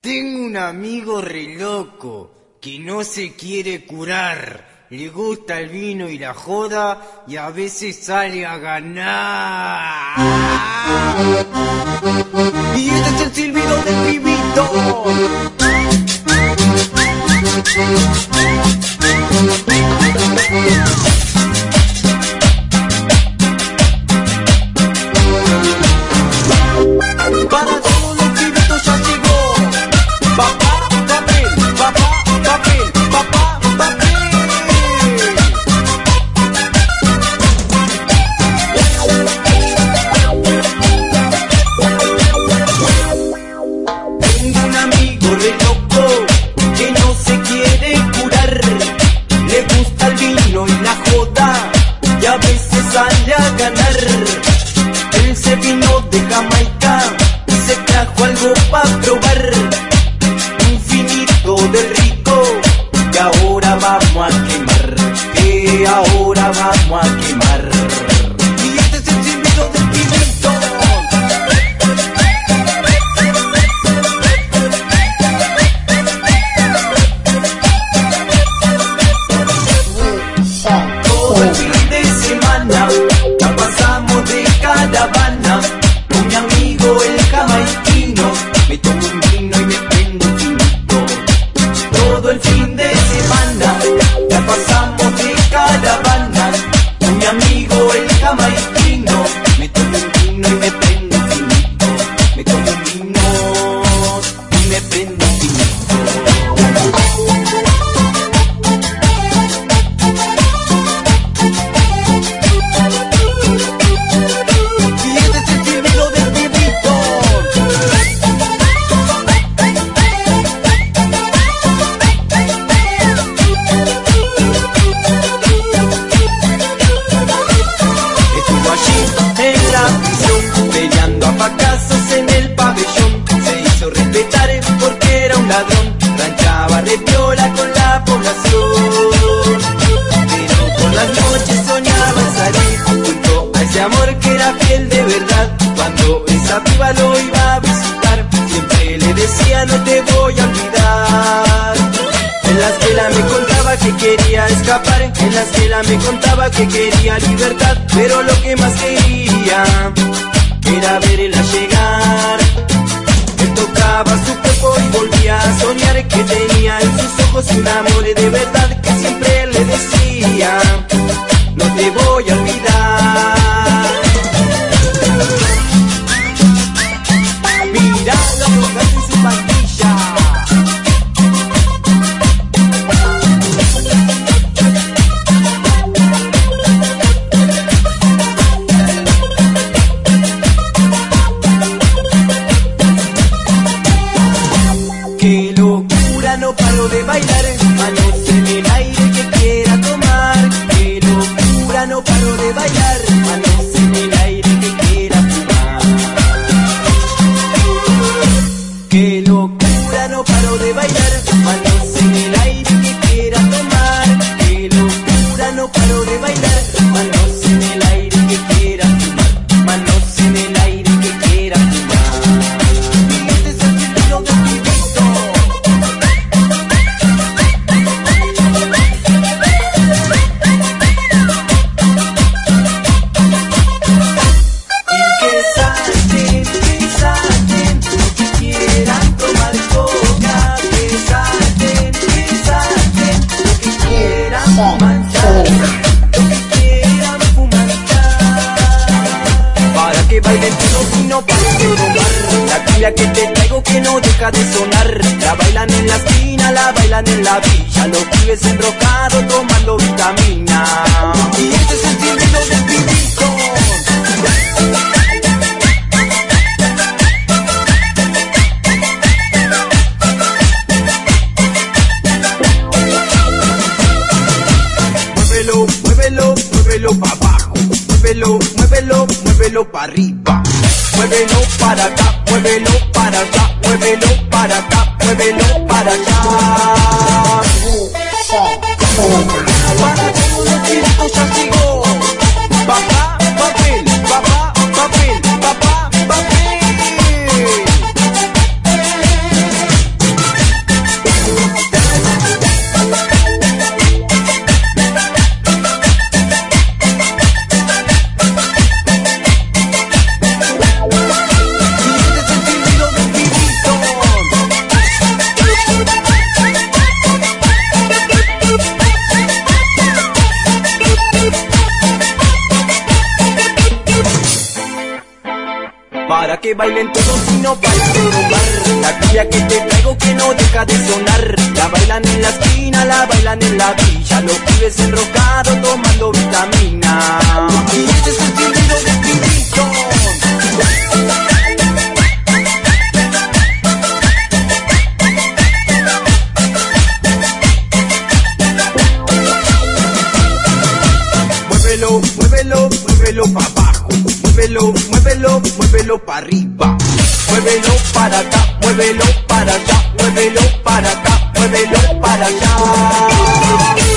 Tengo un amigo re loco que no se quiere curar. Le gusta el vino y la joda y a veces sale a ganar. Y este es el silbido del pibito. Para todos los pibitos ya llegó. Papá, papel, papá, papel, papá, papel. Tengo un amigo re loco que no se quiere curar. Le gusta el vino y la joda y a veces sale a ganar. Él se vino de Jamaica, se trajo algo pa' probar, un finito del rico, y ahora vamos a quemar, que ahora vamos a quemar. Y este es el silbido del pibito. Todo el fin de semana la pasamos de caravana con mi amigo el jamaiquino. Me tomo un vino y me prendo un finito. Todo el fin de semana la pasamos de caravana con mi amigo el jamaiquino. Me tomo un vino y me prendo un finito. Me tomo un vino y me prendo un finito. Peleando a pacazos en el pabellón, se hizo respetar porque era un ladrón, ranchaba de piola con la población. Pero por las noches soñaba salir junto a ese amor que era fiel de verdad. Cuando esa piba lo iba a visitar, siempre le decía no te voy a olvidar. En la escuela me contaba que quería escapar, en la escuela me contaba que quería libertad, pero lo que más quería era verla llegar. Él tocaba su cuerpo y volvía a soñar que tenía en sus ojos un amor de verdad, que siempre le decía no te voy a olvidar. Mira lo que hace en su pandilla. Qué locura, no paro de bailar, manos en el aire que quiera tomar. Qué locura, no paro de bailar, manos en el aire que quiera fumar. Qué locura, no paro de bailar, manos en el aire que quiera tomar. Qué locura, no paro de bailar, manos en el aire que quiera fumar. Manos en el aire que quiera fumar. Y este es el silbido del pibito. Para que bailen todos y no paren de tomar. La cumbia que te traigo que no deja de sonar. La bailan en la esquina, la bailan en la villa. Los pibes enrocados tomando vitamina. Y este es el silbido del pibito. Muévelo, muévelo, muévelo para abajo. Muévelo, muévelo, muévelo para arriba. Muévelo para acá, muévelo para allá. Muévelo para acá, muévelo para allá. Para todos los pibitos ya llegó. Papá, papel, papá, papel, papá, papel. que bailen todos y no paren de rumbar. La cumbia que te traigo que no deja de sonar. La bailan en la esquina, la bailan en la villa. Los pibes enrocados tomando vitamina. Y este es el silbido de Pinito. Muévelo, muévelo, muévelo pa' abajo. Muévelo, muévelo, muévelo pa' arriba. Muévelo para acá, muévelo para allá. Muévelo para acá, muévelo para allá.